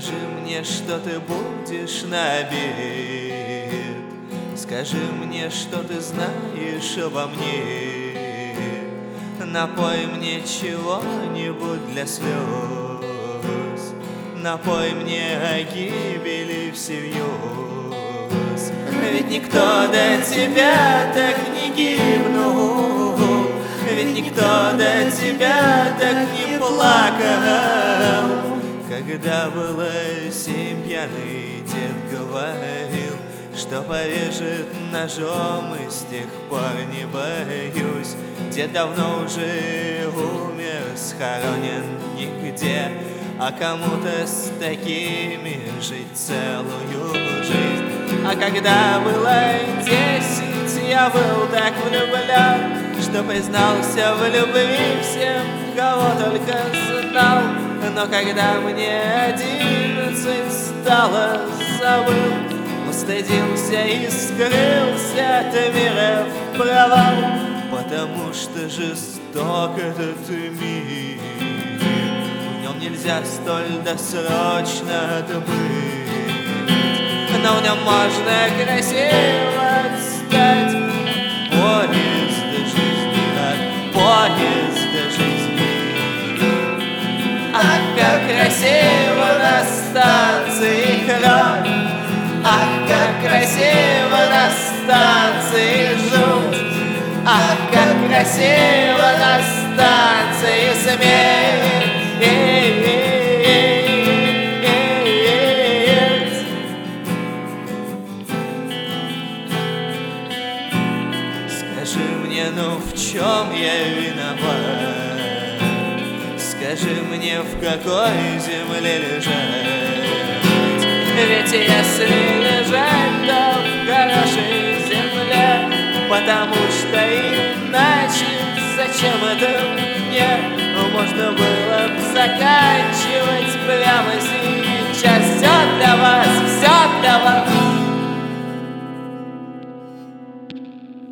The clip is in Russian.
Скажи мне, что ты будешь на обед. Скажи мне, что ты знаешь обо мне. Напой мне чего-нибудь для слез. Напой мне о гибели всерьез. Ведь никто до тебя так не гибнул. Ведь никто до тебя так не плакал. Когда была осень, пьяный дед говорил, что порежет ножом, и с тех пор не боюсь. Дед давно уже умер, схоронен нигде, а кому-то с такими жить целую жизнь. А когда было 10, я был так влюблен, что признался в любви всем, кого только знал. Но когда мне 11 стало, забыл, устыдился и скрылся от мира в провал, потому что жесток этот мир, в нем нельзя столь досрочно добыть, но в нем можно красиво отстать. Поезд жизни от поезда жизни. Ах, как красиво на станции кровь! Ах, как красиво на станции желть! Ах, как красиво на станции смерть! Скажи мне, ну в чем я виноват? Скажи мне, в какой земле лежать? Ведь если лежать, то в хорошей земле, потому что иначе зачем это мне? Можно было бы заканчивать прямо сейчас. Все для вас, все для вас.